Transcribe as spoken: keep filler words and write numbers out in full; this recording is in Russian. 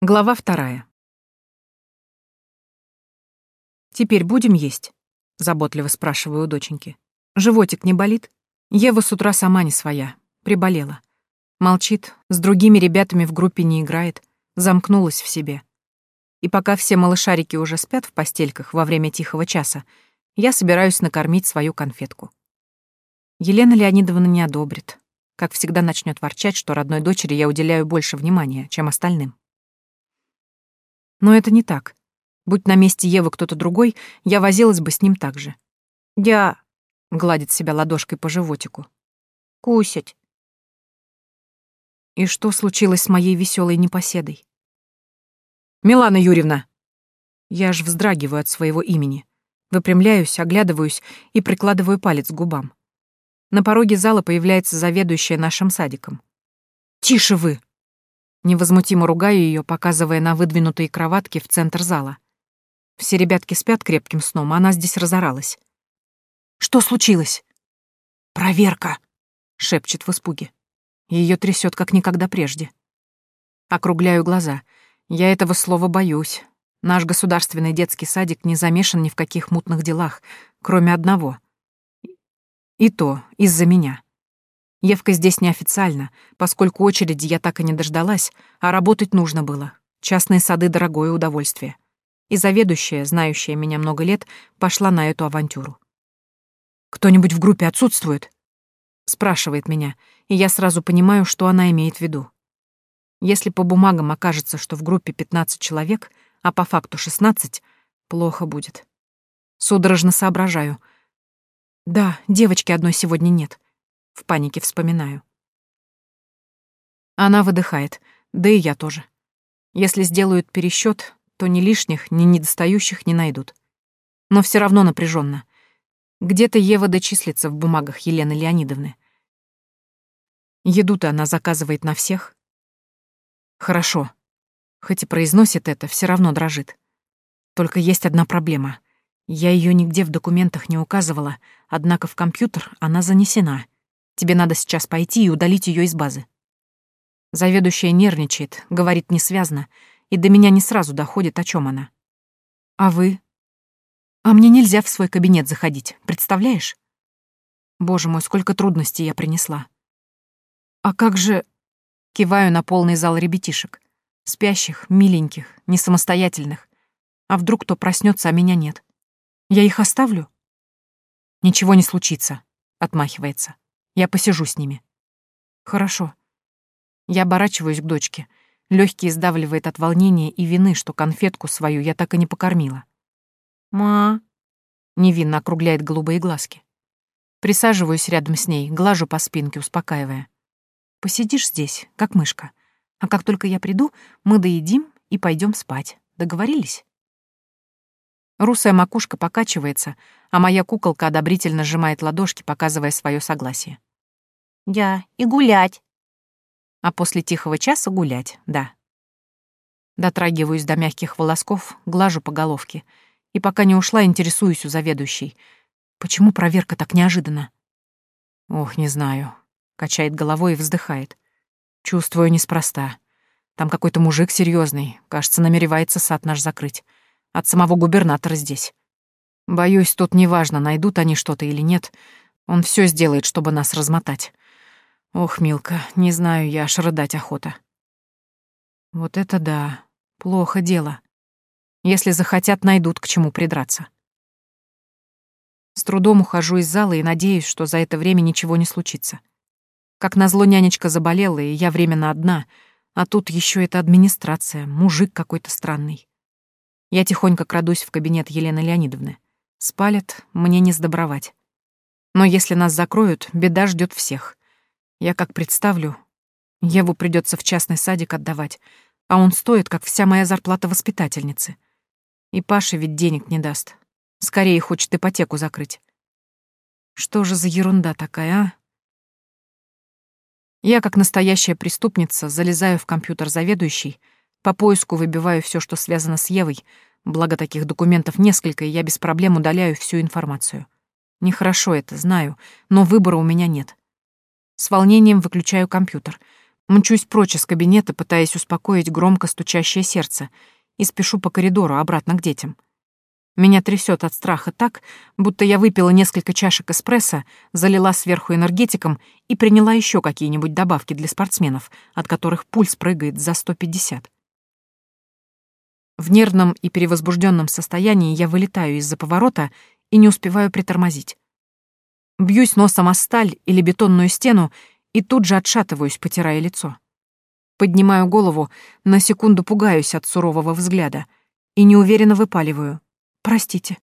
Глава вторая. «Теперь будем есть?» — заботливо спрашиваю у доченьки. «Животик не болит?» Ева с утра сама не своя, приболела. Молчит, с другими ребятами в группе не играет, замкнулась в себе. И пока все малышарики уже спят в постельках во время тихого часа, я собираюсь накормить свою конфетку. Елена Леонидовна не одобрит. Как всегда начнет ворчать, что родной дочери я уделяю больше внимания, чем остальным. Но это не так. Будь на месте Евы кто-то другой, я возилась бы с ним так же. «Я...» — гладит себя ладошкой по животику. «Кусять». И что случилось с моей веселой непоседой? «Милана Юрьевна!» Я аж вздрагиваю от своего имени. Выпрямляюсь, оглядываюсь и прикладываю палец к губам. На пороге зала появляется заведующая нашим садиком. «Тише вы!» Невозмутимо ругаю ее, показывая на выдвинутые кроватки в центр зала. Все ребятки спят крепким сном, а она здесь разоралась. «Что случилось?» «Проверка!» — шепчет в испуге. Ее трясет как никогда прежде. Округляю глаза. Я этого слова боюсь. Наш государственный детский садик не замешан ни в каких мутных делах, кроме одного. И то из-за меня. Евка здесь неофициально, поскольку очереди я так и не дождалась, а работать нужно было. Частные сады — дорогое удовольствие. И заведующая, знающая меня много лет, пошла на эту авантюру. «Кто-нибудь в группе отсутствует?» Спрашивает меня, и я сразу понимаю, что она имеет в виду. Если по бумагам окажется, что в группе пятнадцать человек, а по факту шестнадцать, плохо будет. Судорожно соображаю. Да, девочки одной сегодня нет. В панике вспоминаю. Она выдыхает, да и я тоже. Если сделают пересчет, то ни лишних, ни недостающих не найдут. Но все равно напряженно. Где-то Ева дочислится в бумагах Елены Леонидовны. Еду-то она заказывает на всех. Хорошо. Хоть и произносит это, все равно дрожит. Только есть одна проблема. Я ее нигде в документах не указывала, однако в компьютер она занесена. Тебе надо сейчас пойти и удалить ее из базы. Заведующая нервничает, говорит несвязно, и до меня не сразу доходит, о чем она. А вы? А мне нельзя в свой кабинет заходить, представляешь? Боже мой, сколько трудностей я принесла. А как же... Киваю на полный зал ребятишек. Спящих, миленьких, не самостоятельных. А вдруг кто проснется, а меня нет? Я их оставлю? Ничего не случится, отмахивается. Я посижу с ними. Хорошо. Я оборачиваюсь к дочке. Лёгкий сдавливает от волнения и вины, что конфетку свою я так и не покормила. «Ма...» — невинно округляет голубые глазки. Присаживаюсь рядом с ней, глажу по спинке, успокаивая. «Посидишь здесь, как мышка. А как только я приду, мы доедим и пойдем спать. Договорились?» Русая макушка покачивается, а моя куколка одобрительно сжимает ладошки, показывая свое согласие. «Я и гулять». А после тихого часа гулять, да. Дотрагиваюсь до мягких волосков, глажу по головке. И пока не ушла, интересуюсь у заведующей. Почему проверка так неожиданно? Ох, не знаю. Качает головой и вздыхает. Чувствую, неспроста. Там какой-то мужик серьезный, кажется, намеревается сад наш закрыть. От самого губернатора здесь. Боюсь, тут неважно, найдут они что-то или нет. Он все сделает, чтобы нас размотать. Ох, Милка, не знаю, я аж рыдать охота. Вот это да, плохо дело. Если захотят, найдут к чему придраться. С трудом ухожу из зала и надеюсь, что за это время ничего не случится. Как назло, нянечка заболела, и я временно одна, а тут еще эта администрация, мужик какой-то странный. Я тихонько крадусь в кабинет Елены Леонидовны. Спалят, мне не сдобровать. Но если нас закроют, беда ждет всех. Я как представлю, Еву придется в частный садик отдавать, а он стоит, как вся моя зарплата воспитательницы. И Паша ведь денег не даст. Скорее хочет ипотеку закрыть. Что же за ерунда такая, а? Я, как настоящая преступница, залезаю в компьютер заведующей, по поиску выбиваю все, что связано с Евой, благо таких документов несколько, и я без проблем удаляю всю информацию. Нехорошо это, знаю, но выбора у меня нет. С волнением выключаю компьютер. Мчусь прочь из кабинета, пытаясь успокоить громко стучащее сердце, и спешу по коридору обратно к детям. Меня трясет от страха так, будто я выпила несколько чашек эспрессо, залила сверху энергетиком и приняла еще какие-нибудь добавки для спортсменов, от которых пульс прыгает за сто пятьдесят. В нервном и перевозбужденном состоянии я вылетаю из-за поворота и не успеваю притормозить. Бьюсь носом о сталь или бетонную стену и тут же отшатываюсь, потирая лицо. Поднимаю голову, на секунду пугаюсь от сурового взгляда и неуверенно выпаливаю. «Простите».